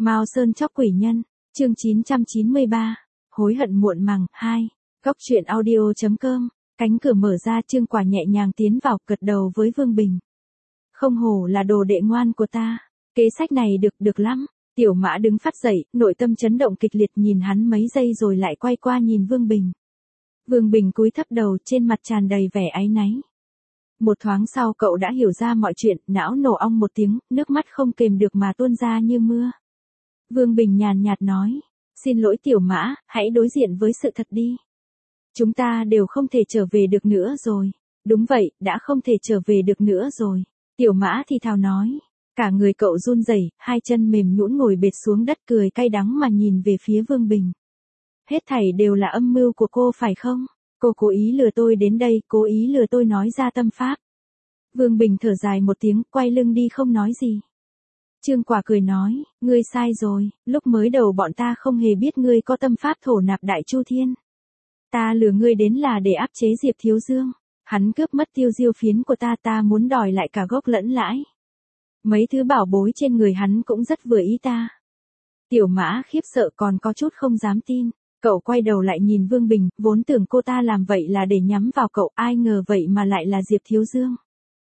Mao Sơn chóc quỷ nhân, chương 993, hối hận muộn màng, 2, góc truyện audio.com, cánh cửa mở ra Trương Quả nhẹ nhàng tiến vào gật đầu với Vương Bình. Không hổ là đồ đệ ngoan của ta, kế sách này được lắm. Tiểu Mã đứng phát dậy, nội tâm chấn động kịch liệt nhìn hắn mấy giây rồi lại quay qua nhìn Vương Bình. Vương Bình cúi thấp đầu trên mặt tràn đầy vẻ áy náy. Một thoáng sau cậu đã hiểu ra mọi chuyện, não nổ ong một tiếng, nước mắt không kềm được mà tuôn ra như mưa. Vương Bình nhàn nhạt nói, xin lỗi Tiểu Mã, hãy đối diện với sự thật đi. Chúng ta đều không thể trở về được nữa rồi. Đúng vậy, đã không thể trở về được nữa rồi. Tiểu Mã thì thào nói. Cả người cậu run rẩy, hai chân mềm nhũn ngồi bệt xuống đất cười cay đắng mà nhìn về phía Vương Bình. Hết thảy đều là âm mưu của cô phải không? Cô cố ý lừa tôi đến đây, cố ý lừa tôi nói ra tâm pháp. Vương Bình thở dài một tiếng, quay lưng đi không nói gì. Trương Quả cười nói, ngươi sai rồi, lúc mới đầu bọn ta không hề biết ngươi có tâm pháp thổ nạp đại chu thiên. Ta lừa ngươi đến là để áp chế Diệp Thiếu Dương. Hắn cướp mất tiêu diêu phiến của ta muốn đòi lại cả gốc lẫn lãi. Mấy thứ bảo bối trên người hắn cũng rất vừa ý ta. Tiểu Mã khiếp sợ còn có chút không dám tin. Cậu quay đầu lại nhìn Vương Bình, vốn tưởng cô ta làm vậy là để nhắm vào cậu, ai ngờ vậy mà lại là Diệp Thiếu Dương.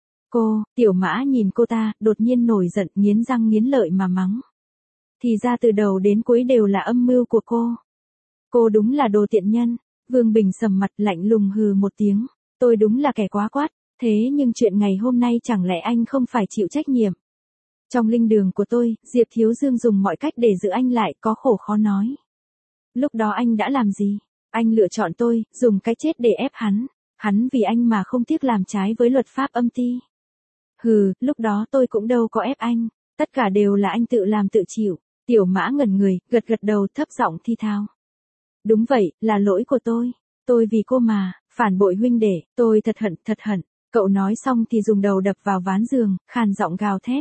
Tiểu Mã nhìn cô ta, đột nhiên nổi giận, nghiến răng nghiến lợi mà mắng. Thì ra từ đầu đến cuối đều là âm mưu của cô. Cô đúng là đồ tiện nhân. Vương Bình sầm mặt lạnh lùng hừ một tiếng. Tôi đúng là kẻ quá quát, thế nhưng chuyện ngày hôm nay chẳng lẽ anh không phải chịu trách nhiệm. Trong linh đường của tôi, Diệp Thiếu Dương dùng mọi cách để giữ anh lại, có khổ khó nói. Lúc đó anh đã làm gì? Anh lựa chọn tôi, dùng cái chết để ép hắn. Hắn vì anh mà không tiếc làm trái với luật pháp âm ti. Hừ, lúc đó tôi cũng đâu có ép anh. Tất cả đều là anh tự làm tự chịu. Tiểu Mã ngẩn người, gật đầu thấp giọng thi thao. Đúng vậy, là lỗi của tôi. Tôi vì cô mà, phản bội huynh đệ, tôi thật hận. Cậu nói xong thì dùng đầu đập vào ván giường, khàn giọng gào thét.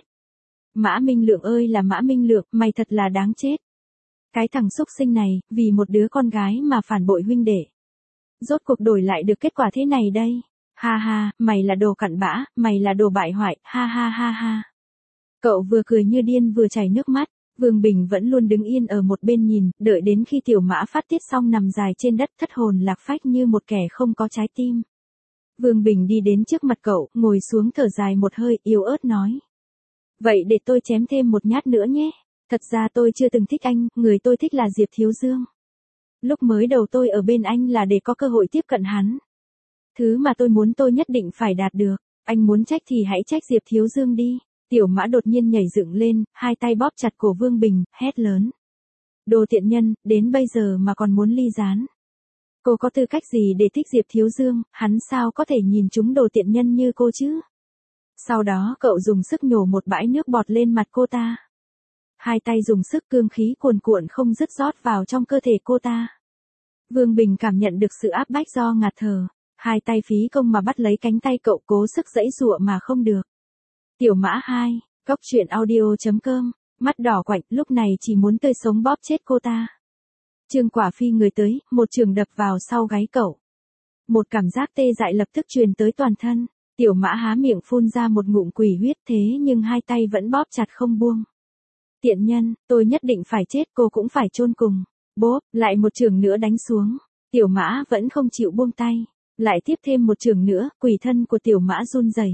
Mã Minh Lượng ơi là Mã Minh Lượng, mày thật là đáng chết. Cái thằng xúc sinh này, vì một đứa con gái mà phản bội huynh đệ. Rốt cuộc đổi lại được kết quả thế này đây. Ha ha, mày là đồ cặn bã, mày là đồ bại hoại, ha ha ha ha. Cậu vừa cười như điên vừa chảy nước mắt. Vương Bình vẫn luôn đứng yên ở một bên nhìn, đợi đến khi Tiểu Mã phát tiết xong nằm dài trên đất thất hồn lạc phách như một kẻ không có trái tim. Vương Bình đi đến trước mặt cậu, ngồi xuống thở dài một hơi, yếu ớt nói. Vậy để tôi chém thêm một nhát nữa nhé. Thật ra tôi chưa từng thích anh, người tôi thích là Diệp Thiếu Dương. Lúc mới đầu tôi ở bên anh là để có cơ hội tiếp cận hắn. Thứ mà tôi muốn tôi nhất định phải đạt được. Anh muốn trách thì hãy trách Diệp Thiếu Dương đi. Tiểu Mã đột nhiên nhảy dựng lên, hai tay bóp chặt cổ Vương Bình, hét lớn. Đồ tiện nhân, đến bây giờ mà còn muốn ly gián. Cô có tư cách gì để thích Diệp Thiếu Dương, hắn sao có thể nhìn chúng đồ tiện nhân như cô chứ? Sau đó cậu dùng sức nhổ một bãi nước bọt lên mặt cô ta. Hai tay dùng sức cương khí cuồn cuộn không dứt rót vào trong cơ thể cô ta. Vương Bình cảm nhận được sự áp bách do ngạt thở. Hai tay phí công mà bắt lấy cánh tay cậu cố sức giãy giụa mà không được. Tiểu Mã 2, góc truyện audio.com, mắt đỏ quạnh lúc này chỉ muốn tươi sống bóp chết cô ta. Trương Quả phi người tới, một trường đập vào sau gáy cậu. Một cảm giác tê dại lập tức truyền tới toàn thân. Tiểu Mã há miệng phun ra một ngụm quỷ huyết thế nhưng hai tay vẫn bóp chặt không buông. Tiện nhân, tôi nhất định phải chết, cô cũng phải chôn cùng. Bốp, lại một trường nữa đánh xuống. Tiểu Mã vẫn không chịu buông tay. Lại tiếp thêm một trường nữa, quỷ thân của Tiểu Mã run rẩy.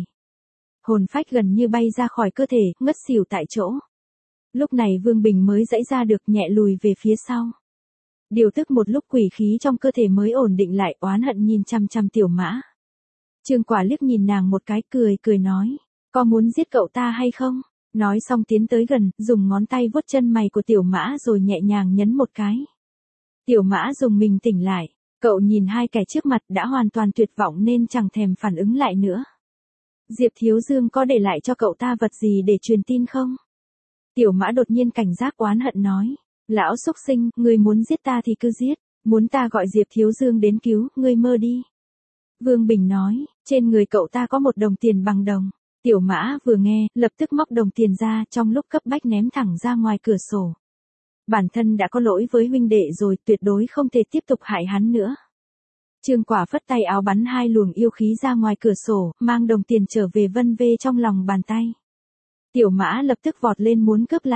Hồn phách gần như bay ra khỏi cơ thể, ngất xỉu tại chỗ. Lúc này Vương Bình mới giãy ra được, nhẹ lùi về phía sau. Điều tức một lúc quỷ khí trong cơ thể mới ổn định lại, oán hận nhìn chăm chăm Tiểu Mã. Trương Quả liếc nhìn nàng một cái, cười nói, có muốn giết cậu ta hay không? Nói xong tiến tới gần, dùng ngón tay vuốt chân mày của Tiểu Mã rồi nhẹ nhàng nhấn một cái. Tiểu Mã dùng mình tỉnh lại, cậu nhìn hai kẻ trước mặt đã hoàn toàn tuyệt vọng nên chẳng thèm phản ứng lại nữa. Diệp Thiếu Dương có để lại cho cậu ta vật gì để truyền tin không? Tiểu Mã đột nhiên cảnh giác oán hận nói. Lão xúc sinh, ngươi muốn giết ta thì cứ giết. Muốn ta gọi Diệp Thiếu Dương đến cứu, ngươi mơ đi. Vương Bình nói, trên người cậu ta có một đồng tiền bằng đồng. Tiểu Mã vừa nghe, lập tức móc đồng tiền ra, trong lúc cấp bách ném thẳng ra ngoài cửa sổ. Bản thân đã có lỗi với huynh đệ rồi, tuyệt đối không thể tiếp tục hại hắn nữa. Trương Quả phất tay áo bắn hai luồng yêu khí ra ngoài cửa sổ, mang đồng tiền trở về vân vê trong lòng bàn tay. Tiểu Mã lập tức vọt lên muốn cướp lại.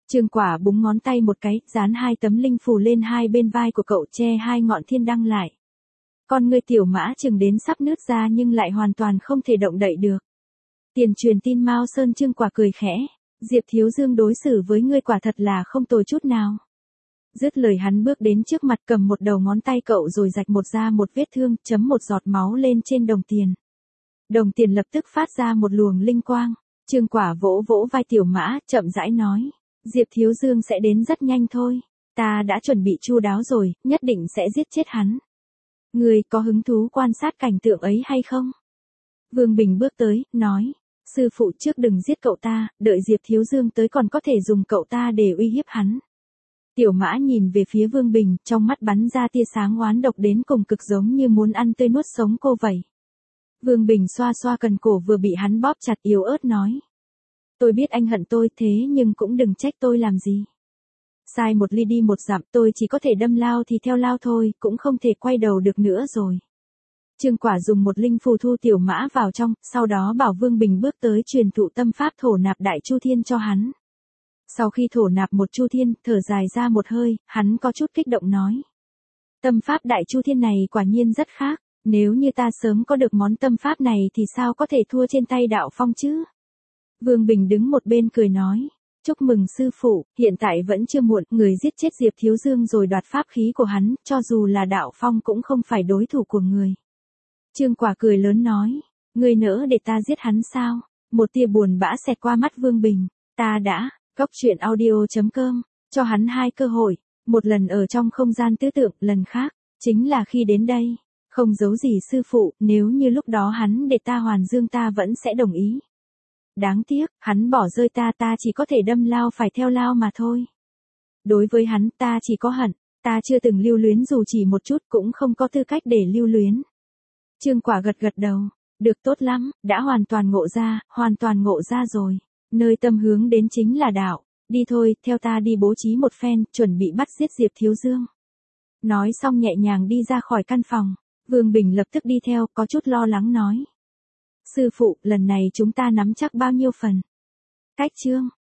Trương Quả búng ngón tay một cái, dán 2 tấm linh phù lên hai bên vai của cậu, che 2 ngọn thiên đăng lại. Con ngươi Tiểu Mã chừng đến sắp nứt ra nhưng lại hoàn toàn không thể động đậy được. Tiền truyền tin Mao Sơn. Trương Quả cười khẽ, Diệp Thiếu Dương đối xử với ngươi quả thật là không tồi chút nào. Dứt lời hắn bước đến trước mặt, cầm một đầu ngón tay cậu rồi rạch một vết thương, chấm một giọt máu lên trên đồng tiền. Đồng tiền lập tức phát ra một luồng linh quang. Trương Quả vỗ vỗ vai Tiểu Mã, chậm rãi nói, Diệp Thiếu Dương sẽ đến rất nhanh thôi. Ta đã chuẩn bị chu đáo rồi, nhất định sẽ giết chết hắn. Ngươi có hứng thú quan sát cảnh tượng ấy hay không? Vương Bình bước tới, nói, sư phụ trước đừng giết cậu ta, đợi Diệp Thiếu Dương tới còn có thể dùng cậu ta để uy hiếp hắn. Tiểu Mã nhìn về phía Vương Bình, trong mắt bắn ra tia sáng oán độc đến cùng cực, giống như muốn ăn tươi nuốt sống cô vậy. Vương Bình xoa xoa cần cổ vừa bị hắn bóp chặt, yếu ớt nói. Tôi biết anh hận tôi, thế nhưng cũng đừng trách tôi làm gì. Sai một ly đi một dặm, tôi chỉ có thể đâm lao thì theo lao thôi, cũng không thể quay đầu được nữa rồi. Trương Quả dùng một linh phù thu Tiểu Mã vào trong, sau đó bảo Vương Bình bước tới truyền thụ tâm pháp thổ nạp đại chu thiên cho hắn. Sau khi thổ nạp một chu thiên, thở dài ra một hơi, hắn có chút kích động nói. Tâm pháp đại chu thiên này quả nhiên rất khác, nếu như ta sớm có được món tâm pháp này thì sao có thể thua trên tay Đạo Phong chứ? Vương Bình đứng một bên cười nói. Chúc mừng sư phụ, hiện tại vẫn chưa muộn, người giết chết Diệp Thiếu Dương rồi đoạt pháp khí của hắn, cho dù là Đạo Phong cũng không phải đối thủ của người. Trương Quả cười lớn nói, ngươi nỡ để ta giết hắn sao? Một tia buồn bã xẹt qua mắt Vương Bình, ta đã, goctruyện.audio.com, cho hắn 2 cơ hội, một lần ở trong không gian tứ tượng, lần khác, chính là khi đến đây. Không giấu gì sư phụ, nếu như lúc đó hắn để ta hoàn dương ta vẫn sẽ đồng ý. Đáng tiếc, hắn bỏ rơi ta, ta chỉ có thể đâm lao phải theo lao mà thôi. Đối với hắn ta chỉ có hận, ta chưa từng lưu luyến dù chỉ một chút, cũng không có tư cách để lưu luyến. Trương Quả gật gật đầu, được, tốt lắm, đã hoàn toàn ngộ ra rồi. Nơi tâm hướng đến chính là đạo, đi thôi, theo ta đi bố trí một phen, chuẩn bị bắt giết Diệp Thiếu Dương. Nói xong nhẹ nhàng đi ra khỏi căn phòng, Vương Bình lập tức đi theo, có chút lo lắng nói. Sư phụ, lần này chúng ta nắm chắc bao nhiêu phần? Cách chương